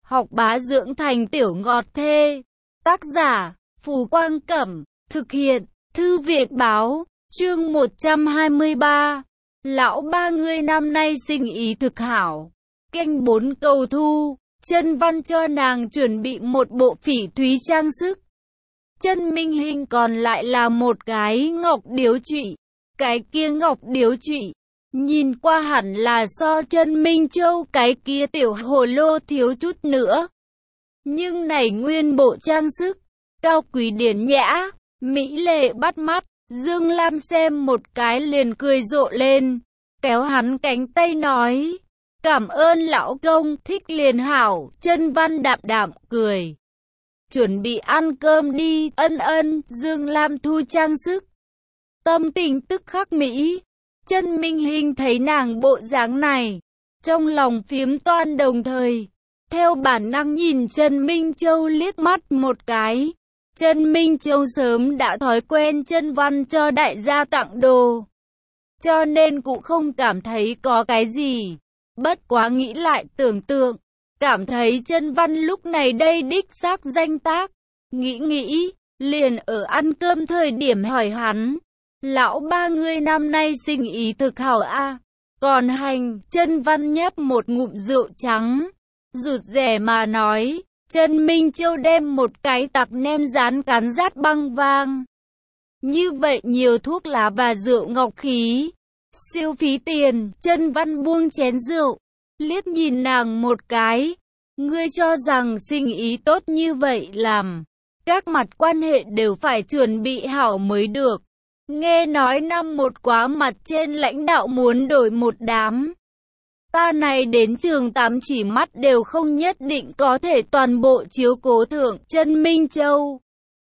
học bá dưỡng thành tiểu ngọt thê. Tác giả, Phù Quang Cẩm, thực hiện, Thư viện Báo, chương 123. Lão ba ngươi năm nay sinh ý thực hảo. Canh 4 cầu thu, Chân Văn cho nàng chuẩn bị một bộ phỉ thúy trang sức. Chân Minh Hinh còn lại là một cái ngọc điếu trụy. Cái kia ngọc điếu trụy, nhìn qua hẳn là so Chân Minh Châu cái kia tiểu hồ lô thiếu chút nữa. Nhưng này nguyên bộ trang sức, cao quý điển nhã, mỹ lệ bắt mắt. Dương Lam xem một cái liền cười rộ lên, kéo hắn cánh tay nói, cảm ơn lão công, thích liền hảo. Chân Văn đạm đạm cười, chuẩn bị ăn cơm đi. Ân. Dương Lam thu trang sức, tâm tình tức khắc mỹ. Chân Minh Hinh thấy nàng bộ dáng này, trong lòng phiếm toan, đồng thời theo bản năng nhìn Chân Minh Châu liếc mắt một cái. Chân Minh Châu sớm đã thói quen Chân Văn cho đại gia tặng đồ, cho nên cũng không cảm thấy có cái gì. Bất quá nghĩ lại tưởng tượng, cảm thấy Chân Văn lúc này đây đích xác danh tác. Nghĩ, liền ở ăn cơm thời điểm hỏi hắn, lão ba ngươi năm nay sinh ý thực hảo a? Còn hành. Chân Văn nhấp một ngụm rượu trắng, rụt rè mà nói. Chân Minh Châu đem một cái tặc nem rán cán rát băng vang. Như vậy nhiều thuốc lá và rượu ngọc khí, siêu phí tiền. Chân Văn buông chén rượu, liếc nhìn nàng một cái. Ngươi cho rằng sinh ý tốt như vậy làm, các mặt quan hệ đều phải chuẩn bị hảo mới được. Nghe nói năm một quá mặt trên lãnh đạo muốn đổi một đám. Ta này đến trường 8 chỉ mắt đều không nhất định có thể toàn bộ chiếu cố thượng. Chân Minh Châu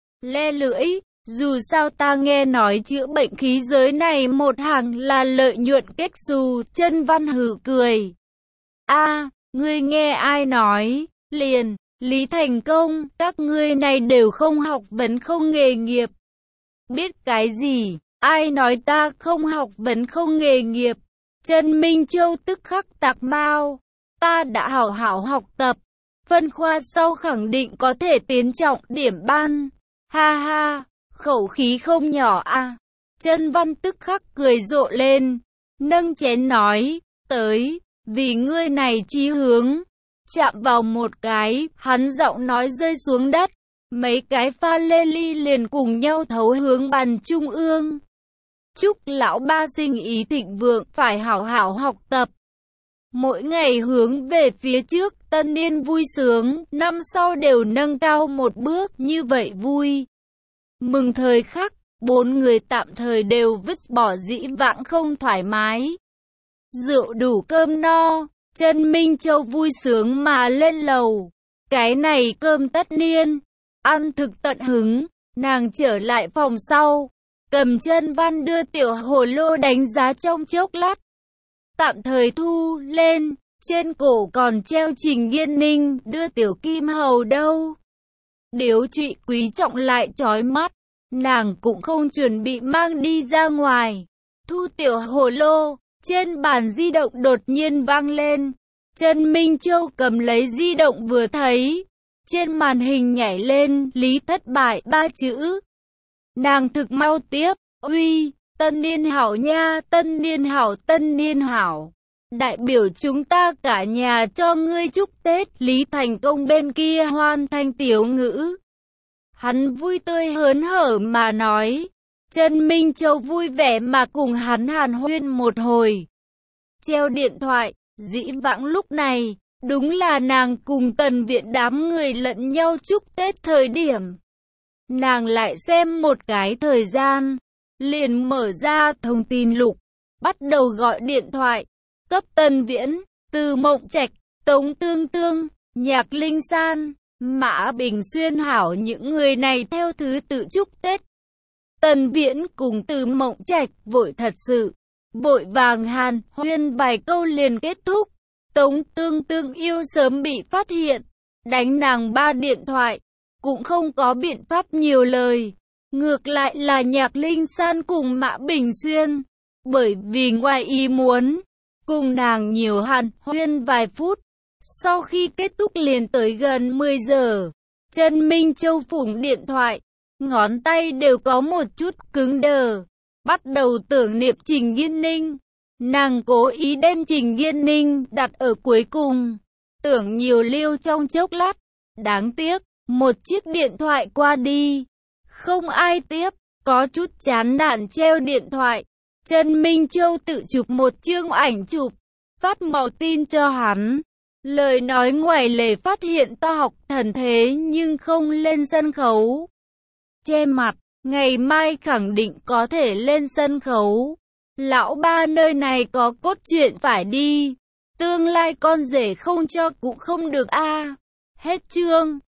le lưỡi, dù sao ta nghe nói chữa bệnh khí giới này một hàng là lợi nhuận kết xù. Chân Văn hừ cười. A, ngươi nghe ai nói? Liền, Lý Thành Công, các ngươi này đều không học vấn không nghề nghiệp. Biết cái gì? Ai nói ta không học vấn không nghề nghiệp? Chân Minh Châu tức khắc tạc mau. Ta đã hảo hảo học tập, phân khoa sau khẳng định có thể tiến trọng điểm ban. Ha ha, khẩu khí không nhỏ a. Chân Văn tức khắc cười rộ lên, nâng chén nói, tới, vì ngươi này chí hướng. Chạm vào một cái, hắn giọng nói rơi xuống đất, mấy cái pha lê ly liền cùng nhau thấu hướng bàn trung ương. Chúc lão ba sinh ý thịnh vượng, phải hảo hảo học tập, mỗi ngày hướng về phía trước, tân niên vui sướng, năm sau đều nâng cao một bước, như vậy vui mừng thời khắc. Bốn người tạm thời đều vứt bỏ dĩ vãng không thoải mái. Rượu đủ cơm no, Chân Minh Châu vui sướng mà lên lầu. Cái này cơm tất niên, ăn thực tận hứng. Nàng trở lại phòng sau, cầm Chân Văn đưa tiểu hồ lô đánh giá trong chốc lát, tạm thời thu lên. Trên cổ còn treo Trình Nghiên Ninh đưa tiểu kim hầu đâu. Điếu trụy quý trọng lại chói mắt, nàng cũng không chuẩn bị mang đi ra ngoài. Thu tiểu hồ lô, trên bàn di động đột nhiên vang lên. Chân Minh Châu cầm lấy di động vừa thấy, trên màn hình nhảy lên Lý thất bại 3 chữ. Nàng thực mau tiếp, uy, tân niên hảo nha, tân niên hảo, tân niên hảo. Đại biểu chúng ta cả nhà cho ngươi chúc Tết. Lý Thành Công bên kia hoan thanh tiếu ngữ, hắn vui tươi hớn hở mà nói. Chân Minh Châu vui vẻ mà cùng hắn hàn huyên một hồi. Treo điện thoại, dĩ vãng lúc này, đúng là nàng cùng Tần Viện đám người lẫn nhau chúc Tết thời điểm. Nàng lại xem một cái thời gian, liền mở ra thông tin lục, bắt đầu gọi điện thoại, cấp Tần Viễn, Từ Mộng Trạch, Tống Tương Tương, Nhạc Linh San, Mã Bình Xuyên hảo những người này theo thứ tự chúc Tết. Tần Viễn cùng Từ Mộng Trạch vội thật sự, vội vàng hàn huyên vài câu liền kết thúc. Tống Tương Tương yêu sớm bị phát hiện, đánh nàng 3 điện thoại, cũng không có biện pháp nhiều lời. Ngược lại là Nhạc Linh San cùng Mã Bình Xuyên, bởi vì ngoài ý muốn, cùng nàng nhiều hàn huyên vài phút, Sau khi kết thúc liền tới gần 10 giờ, Trần Minh Châu phủng điện thoại, ngón tay đều có một chút cứng đờ, bắt đầu tưởng niệm Trình Nghiên Ninh. Nàng cố ý đem Trình Nghiên Ninh đặt ở cuối cùng, tưởng nhiều lưu trong chốc lát. Đáng tiếc, một chiếc điện thoại qua đi, không ai tiếp, có chút chán nản treo điện thoại. Trần Minh Châu tự chụp một chương ảnh chụp, phát màu tin cho hắn. Lời nói ngoài lề phát hiện ta học thần thế nhưng không lên sân khấu. Che mặt, ngày mai khẳng định có thể lên sân khấu. Lão ba nơi này có cốt truyện phải đi. Tương lai con rể không cho cũng không được a. Hết chương.